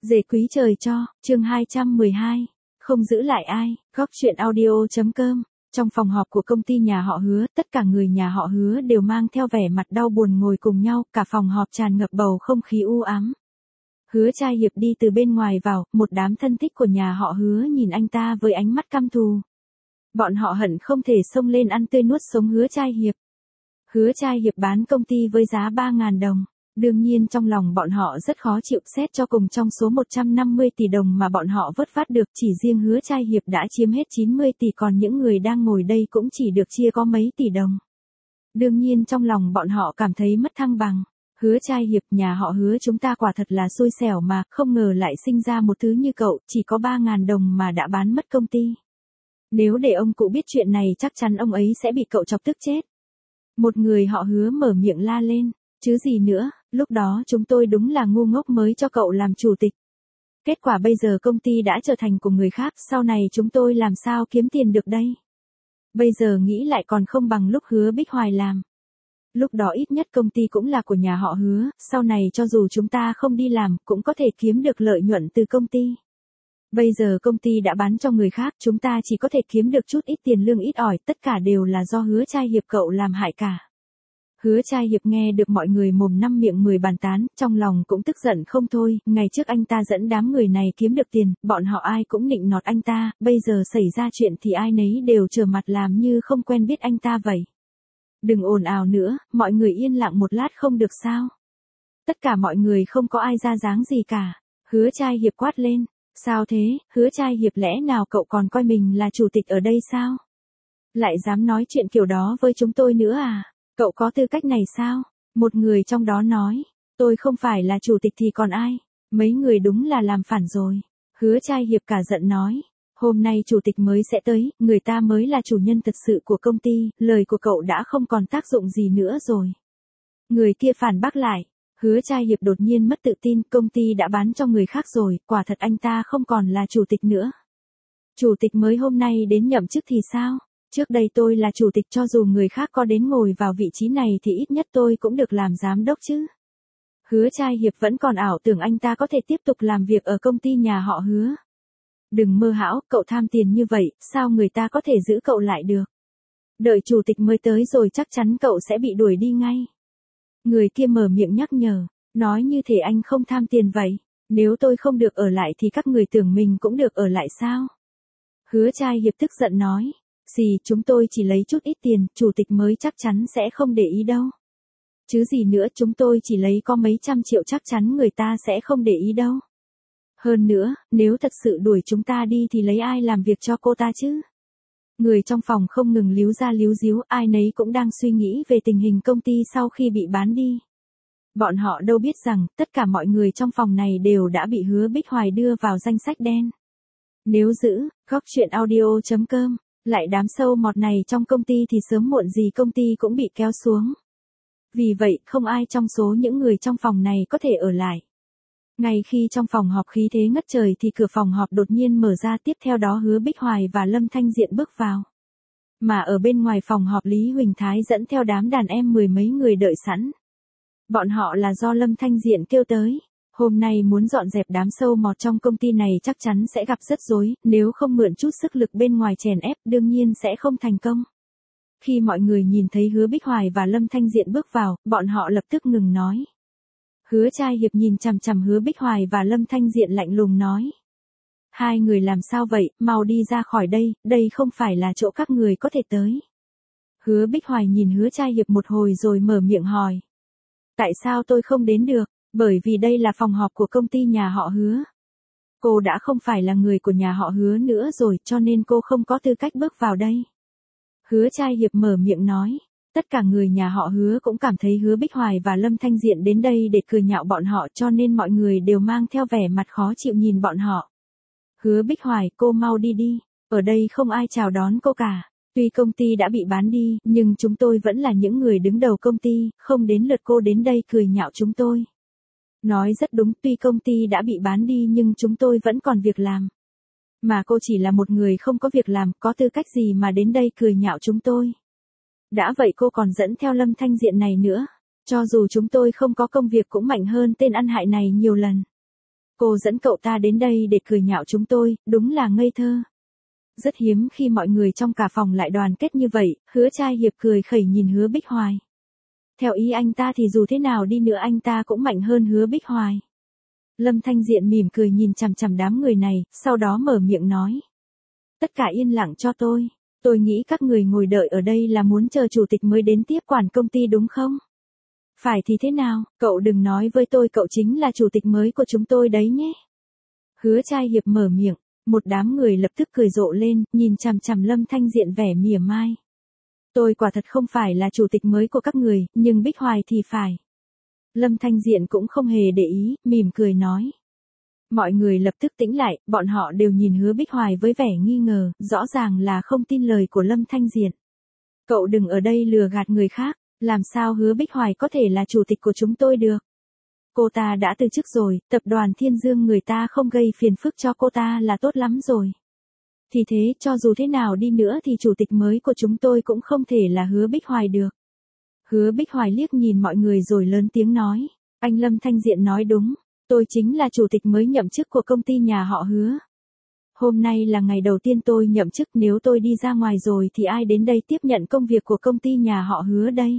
Dề quý trời cho, chương 212. Không giữ lại ai, góc chuyện audio.com. Trong phòng họp của công ty nhà họ Hứa, tất cả người nhà họ Hứa đều mang theo vẻ mặt đau buồn ngồi cùng nhau, cả phòng họp tràn ngập bầu không khí u ám. Hứa Trai Hiệp đi từ bên ngoài vào, một đám thân thích của nhà họ Hứa nhìn anh ta với ánh mắt căm thù. Bọn họ hận không thể xông lên ăn tươi nuốt sống Hứa Trai Hiệp. Hứa Trai Hiệp bán công ty với giá 3.000 đồng. Đương nhiên trong lòng bọn họ rất khó chịu, xét cho cùng trong số 150 tỷ đồng mà bọn họ vớt vát được, chỉ riêng Hứa Trai Hiệp đã chiếm hết 90 tỷ, còn những người đang ngồi đây cũng chỉ được chia có mấy tỷ đồng. Đương nhiên trong lòng bọn họ cảm thấy mất thăng bằng. Hứa Trai Hiệp, nhà họ Hứa chúng ta quả thật là xui xẻo mà, không ngờ lại sinh ra một thứ như cậu, chỉ có 3.000 đồng mà đã bán mất công ty. Nếu để ông cụ biết chuyện này chắc chắn ông ấy sẽ bị cậu chọc tức chết. Một người họ Hứa mở miệng la lên. Chứ gì nữa, lúc đó chúng tôi đúng là ngu ngốc mới cho cậu làm chủ tịch. Kết quả bây giờ công ty đã trở thành của người khác, sau này chúng tôi làm sao kiếm tiền được đây? Bây giờ nghĩ lại còn không bằng lúc Hứa Bích Hoài làm. Lúc đó ít nhất công ty cũng là của nhà họ Hứa, sau này cho dù chúng ta không đi làm cũng có thể kiếm được lợi nhuận từ công ty. Bây giờ công ty đã bán cho người khác, chúng ta chỉ có thể kiếm được chút ít tiền lương ít ỏi, tất cả đều là do Hứa Trai Hiệp cậu làm hại cả. Hứa Trai Hiệp nghe được mọi người mồm năm miệng 10 bàn tán, trong lòng cũng tức giận không thôi, ngày trước anh ta dẫn đám người này kiếm được tiền, bọn họ ai cũng nịnh nọt anh ta, bây giờ xảy ra chuyện thì ai nấy đều trơ mặt làm như không quen biết anh ta vậy. Đừng ồn ào nữa, mọi người yên lặng một lát không được sao? Tất cả mọi người không có ai ra dáng gì cả. Hứa Trai Hiệp quát lên, sao thế, Hứa Trai Hiệp lẽ nào cậu còn coi mình là chủ tịch ở đây sao? Lại dám nói chuyện kiểu đó với chúng tôi nữa à? Cậu có tư cách này sao? Một người trong đó nói, tôi không phải là chủ tịch thì còn ai? Mấy người đúng là làm phản rồi. Hứa Trai Hiệp cả giận nói, hôm nay chủ tịch mới sẽ tới, người ta mới là chủ nhân thật sự của công ty, lời của cậu đã không còn tác dụng gì nữa rồi. Người kia phản bác lại, Hứa Trai Hiệp đột nhiên mất tự tin, công ty đã bán cho người khác rồi, quả thật anh ta không còn là chủ tịch nữa. Chủ tịch mới hôm nay đến nhậm chức thì sao? Trước đây tôi là chủ tịch, cho dù người khác có đến ngồi vào vị trí này thì ít nhất tôi cũng được làm giám đốc chứ. Hứa Trai Hiệp vẫn còn ảo tưởng anh ta có thể tiếp tục làm việc ở công ty nhà họ Hứa. Đừng mơ hão, cậu tham tiền như vậy, sao người ta có thể giữ cậu lại được? Đợi chủ tịch mới tới rồi chắc chắn cậu sẽ bị đuổi đi ngay. Người kia mở miệng nhắc nhở, nói như thể anh không tham tiền vậy. Nếu tôi không được ở lại thì các người tưởng mình cũng được ở lại sao? Hứa Trai Hiệp tức giận nói. Gì, chúng tôi chỉ lấy chút ít tiền, chủ tịch mới chắc chắn sẽ không để ý đâu. Chứ gì nữa, chúng tôi chỉ lấy có mấy trăm triệu chắc chắn người ta sẽ không để ý đâu. Hơn nữa, nếu thật sự đuổi chúng ta đi thì lấy ai làm việc cho cô ta chứ? Người trong phòng không ngừng líu ra líu díu, ai nấy cũng đang suy nghĩ về tình hình công ty sau khi bị bán đi. Bọn họ đâu biết rằng, tất cả mọi người trong phòng này đều đã bị Hứa Bích Hoài đưa vào danh sách đen. Nếu giữ, góc chuyện audio.com. Lại đám sâu mọt này trong công ty thì sớm muộn gì công ty cũng bị kéo xuống. Vì vậy, không ai trong số những người trong phòng này có thể ở lại. Ngay khi trong phòng họp khí thế ngất trời thì cửa phòng họp đột nhiên mở ra, tiếp theo đó Hứa Bích Hoài và Lâm Thanh Diện bước vào. Mà ở bên ngoài phòng họp Lý Huỳnh Thái dẫn theo đám đàn em 10 mấy người đợi sẵn. Bọn họ là do Lâm Thanh Diện kêu tới. Hôm nay muốn dọn dẹp đám sâu mọt trong công ty này chắc chắn sẽ gặp rất rối, nếu không mượn chút sức lực bên ngoài chèn ép đương nhiên sẽ không thành công. Khi mọi người nhìn thấy Hứa Bích Hoài và Lâm Thanh Diện bước vào, bọn họ lập tức ngừng nói. Hứa Trai Hiệp nhìn chằm chằm Hứa Bích Hoài và Lâm Thanh Diện lạnh lùng nói. Hai người làm sao vậy, mau đi ra khỏi đây, đây không phải là chỗ các người có thể tới. Hứa Bích Hoài nhìn Hứa Trai Hiệp một hồi rồi mở miệng hỏi. Tại sao tôi không đến được? Bởi vì đây là phòng họp của công ty nhà họ Hứa. Cô đã không phải là người của nhà họ Hứa nữa rồi, cho nên cô không có tư cách bước vào đây. Hứa Trai Hiệp mở miệng nói. Tất cả người nhà họ Hứa cũng cảm thấy Hứa Bích Hoài và Lâm Thanh Diện đến đây để cười nhạo bọn họ, cho nên mọi người đều mang theo vẻ mặt khó chịu nhìn bọn họ. Hứa Bích Hoài, cô mau đi đi, ở đây không ai chào đón cô cả. Tuy công ty đã bị bán đi, nhưng chúng tôi vẫn là những người đứng đầu công ty, không đến lượt cô đến đây cười nhạo chúng tôi. Nói rất đúng, tuy công ty đã bị bán đi nhưng chúng tôi vẫn còn việc làm. Mà cô chỉ là một người không có việc làm, có tư cách gì mà đến đây cười nhạo chúng tôi. Đã vậy cô còn dẫn theo Lâm Thanh Diện này nữa. Cho dù chúng tôi không có công việc cũng mạnh hơn tên ăn hại này nhiều lần. Cô dẫn cậu ta đến đây để cười nhạo chúng tôi, đúng là ngây thơ. Rất hiếm khi mọi người trong cả phòng lại đoàn kết như vậy, Hứa Trai Hiệp cười khẩy nhìn Hứa Bích Hoài. Theo ý anh ta thì dù thế nào đi nữa anh ta cũng mạnh hơn Hứa Bích Hoài. Lâm Thanh Diện mỉm cười nhìn chằm chằm đám người này, sau đó mở miệng nói. Tất cả yên lặng cho tôi. Tôi nghĩ các người ngồi đợi ở đây là muốn chờ chủ tịch mới đến tiếp quản công ty đúng không? Phải thì thế nào, cậu đừng nói với tôi cậu chính là chủ tịch mới của chúng tôi đấy nhé. Hứa Trai Hiệp mở miệng, một đám người lập tức cười rộ lên, nhìn chằm chằm Lâm Thanh Diện vẻ mỉa mai. Tôi quả thật không phải là chủ tịch mới của các người, nhưng Bích Hoài thì phải. Lâm Thanh Diện cũng không hề để ý, mỉm cười nói. Mọi người lập tức tĩnh lại, bọn họ đều nhìn Hứa Bích Hoài với vẻ nghi ngờ, rõ ràng là không tin lời của Lâm Thanh Diện. Cậu đừng ở đây lừa gạt người khác, làm sao Hứa Bích Hoài có thể là chủ tịch của chúng tôi được? Cô ta đã từ chức rồi, tập đoàn Thiên Dương người ta không gây phiền phức cho cô ta là tốt lắm rồi. Thì thế, cho dù thế nào đi nữa thì chủ tịch mới của chúng tôi cũng không thể là Hứa Bích Hoài được. Hứa Bích Hoài liếc nhìn mọi người rồi lớn tiếng nói, anh Lâm Thanh Diện nói đúng, tôi chính là chủ tịch mới nhậm chức của công ty nhà họ Hứa. Hôm nay là ngày đầu tiên tôi nhậm chức, nếu tôi đi ra ngoài rồi thì ai đến đây tiếp nhận công việc của công ty nhà họ Hứa đây?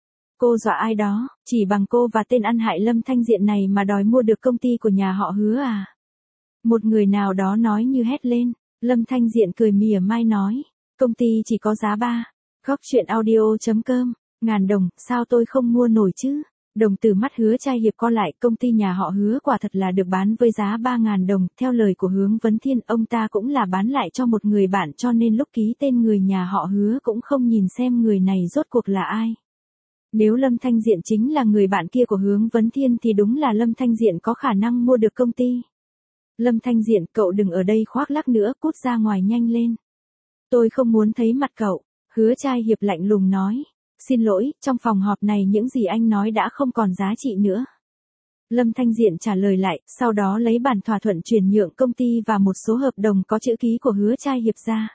Cô dọa ai đó, chỉ bằng cô và tên ăn hại Lâm Thanh Diện này mà đòi mua được công ty của nhà họ Hứa à? Một người nào đó nói như hét lên, Lâm Thanh Diện cười mỉa mai nói, công ty chỉ có giá 3. Góc truyện audio.com, ngàn đồng, sao tôi không mua nổi chứ? Đồng tử mắt Hứa Trai Hiệp co lại, công ty nhà họ Hứa quả thật là được bán với giá 3.000 đồng, theo lời của Hướng Vấn Thiên, ông ta cũng là bán lại cho một người bạn cho nên lúc ký tên người nhà họ Hứa cũng không nhìn xem người này rốt cuộc là ai. Nếu Lâm Thanh Diện chính là người bạn kia của Hướng Vấn Thiên thì đúng là Lâm Thanh Diện có khả năng mua được công ty. Lâm Thanh Diện, cậu đừng ở đây khoác lác nữa, cút ra ngoài nhanh lên. Tôi không muốn thấy mặt cậu, Hứa Trai Hiệp lạnh lùng nói. Xin lỗi, trong phòng họp này những gì anh nói đã không còn giá trị nữa. Lâm Thanh Diện trả lời lại, sau đó lấy bản thỏa thuận chuyển nhượng công ty và một số hợp đồng có chữ ký của Hứa Trai Hiệp ra.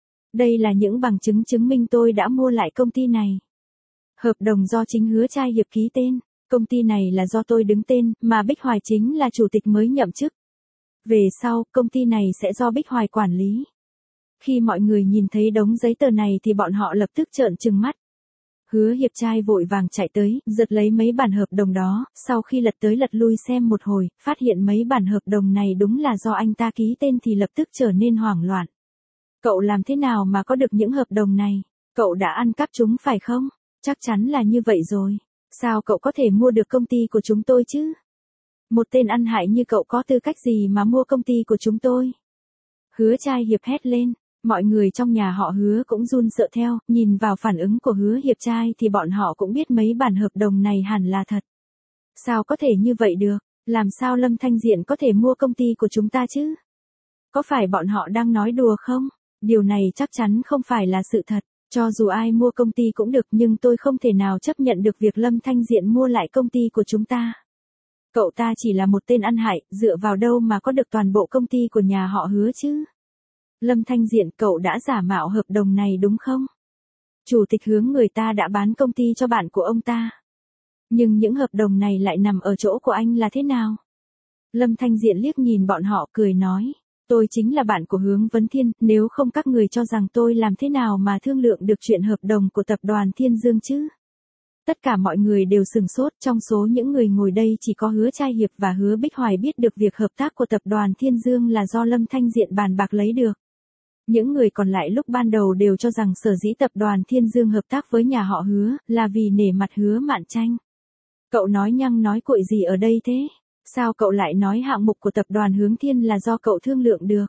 Đây là những bằng chứng chứng minh tôi đã mua lại công ty này. Hợp đồng do chính Hứa Trai Hiệp ký tên, công ty này là do tôi đứng tên, mà Bích Hoài chính là chủ tịch mới nhậm chức. Về sau, công ty này sẽ do Bích Hoài quản lý. Khi mọi người nhìn thấy đống giấy tờ này thì bọn họ lập tức trợn trừng mắt. Hứa Hiệp trai vội vàng chạy tới, giật lấy mấy bản hợp đồng đó, sau khi lật tới lật lui xem một hồi, phát hiện mấy bản hợp đồng này đúng là do anh ta ký tên thì lập tức trở nên hoảng loạn. Cậu làm thế nào mà có được những hợp đồng này? Cậu đã ăn cắp chúng phải không? Chắc chắn là như vậy rồi. Sao cậu có thể mua được công ty của chúng tôi chứ? Một tên ăn hại như cậu có tư cách gì mà mua công ty của chúng tôi? Hứa Trai Hiệp hét lên. Mọi người trong nhà họ Hứa cũng run sợ theo, nhìn vào phản ứng của Hứa Hiệp trai thì bọn họ cũng biết mấy bản hợp đồng này hẳn là thật. Sao có thể như vậy được? Làm sao Lâm Thanh Diện có thể mua công ty của chúng ta chứ? Có phải bọn họ đang nói đùa không? Điều này chắc chắn không phải là sự thật. Cho dù ai mua công ty cũng được nhưng tôi không thể nào chấp nhận được việc Lâm Thanh Diện mua lại công ty của chúng ta. Cậu ta chỉ là một tên ăn hại, dựa vào đâu mà có được toàn bộ công ty của nhà họ Hứa chứ? Lâm Thanh Diện, cậu đã giả mạo hợp đồng này đúng không? Chủ tịch Hướng người ta đã bán công ty cho bạn của ông ta. Nhưng những hợp đồng này lại nằm ở chỗ của anh là thế nào? Lâm Thanh Diện liếc nhìn bọn họ cười nói. Tôi chính là bạn của Hướng Vấn Thiên, nếu không các người cho rằng tôi làm thế nào mà thương lượng được chuyện hợp đồng của tập đoàn Thiên Dương chứ? Tất cả mọi người đều sừng sốt, trong số những người ngồi đây chỉ có Hứa Trai Hiệp và Hứa Bích Hoài biết được việc hợp tác của tập đoàn Thiên Dương là do Lâm Thanh Diện bàn bạc lấy được. Những người còn lại lúc ban đầu đều cho rằng sở dĩ tập đoàn Thiên Dương hợp tác với nhà họ Hứa là vì nể mặt Hứa Mạn Tranh. Cậu nói nhăng nói cuội gì ở đây thế? Sao cậu lại nói hạng mục của tập đoàn Hướng Thiên là do cậu thương lượng được?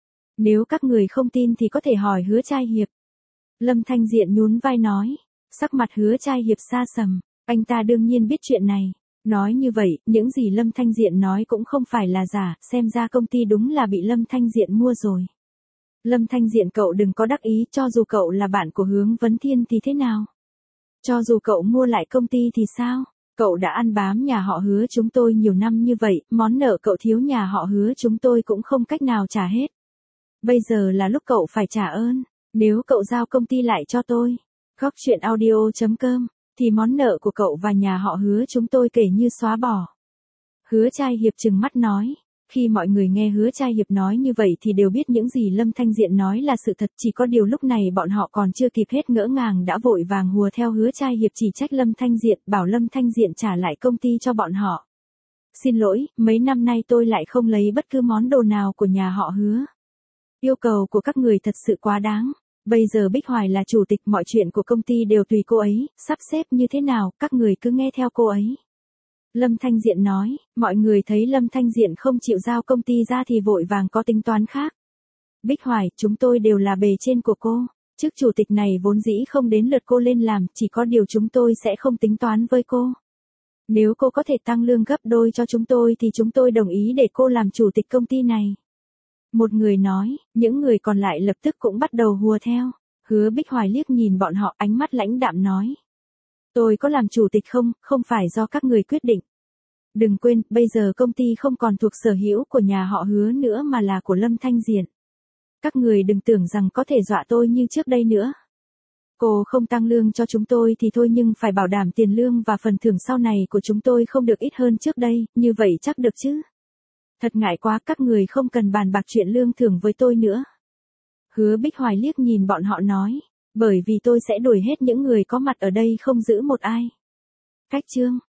Nếu các người không tin thì có thể hỏi Hứa Trai Hiệp. Lâm Thanh Diện nhún vai nói. Sắc mặt Hứa Trai Hiệp xa sầm, anh ta đương nhiên biết chuyện này. Nói như vậy, những gì Lâm Thanh Diện nói cũng không phải là giả, xem ra công ty đúng là bị Lâm Thanh Diện mua rồi. Lâm Thanh Diện, cậu đừng có đắc ý, cho dù cậu là bạn của Hướng Vấn Thiên thì thế nào? Cho dù cậu mua lại công ty thì sao? Cậu đã ăn bám nhà họ Hứa chúng tôi nhiều năm như vậy, món nợ cậu thiếu nhà họ Hứa chúng tôi cũng không cách nào trả hết. Bây giờ là lúc cậu phải trả ơn, nếu cậu giao công ty lại cho tôi, góc truyện audio.com, thì món nợ của cậu và nhà họ Hứa chúng tôi kể như xóa bỏ. Hứa Trai Hiệp trừng mắt nói, Khi mọi người nghe Hứa Trai Hiệp nói như vậy thì đều biết những gì Lâm Thanh Diện nói là sự thật, chỉ có điều lúc này bọn họ còn chưa kịp hết ngỡ ngàng đã vội vàng hùa theo Hứa Trai Hiệp chỉ trách Lâm Thanh Diện, bảo Lâm Thanh Diện trả lại công ty cho bọn họ. Xin lỗi, mấy năm nay tôi lại không lấy bất cứ món đồ nào của nhà họ Hứa. Yêu cầu của các người thật sự quá đáng. Bây giờ Bích Hoài là chủ tịch, mọi chuyện của công ty đều tùy cô ấy, sắp xếp như thế nào, các người cứ nghe theo cô ấy. Lâm Thanh Diện nói, mọi người thấy Lâm Thanh Diện không chịu giao công ty ra thì vội vàng có tính toán khác. Bích Hoài, chúng tôi đều là bề trên của cô. Chức chủ tịch này vốn dĩ không đến lượt cô lên làm, chỉ có điều chúng tôi sẽ không tính toán với cô. Nếu cô có thể tăng lương gấp đôi cho chúng tôi thì chúng tôi đồng ý để cô làm chủ tịch công ty này. Một người nói, những người còn lại lập tức cũng bắt đầu hùa theo. Hứa Bích Hoài liếc nhìn bọn họ, ánh mắt lãnh đạm nói. Tôi có làm chủ tịch không, không phải do các người quyết định. Đừng quên, bây giờ công ty không còn thuộc sở hữu của nhà họ Hứa nữa mà là của Lâm Thanh Diện. Các người đừng tưởng rằng có thể dọa tôi như trước đây nữa. Cô không tăng lương cho chúng tôi thì thôi, nhưng phải bảo đảm tiền lương và phần thưởng sau này của chúng tôi không được ít hơn trước đây, như vậy chắc được chứ. Thật ngại quá, các người không cần bàn bạc chuyện lương thưởng với tôi nữa. Hứa Bích Hoài liếc nhìn bọn họ nói, bởi vì tôi sẽ đuổi hết những người có mặt ở đây không giữ một ai. Cách chương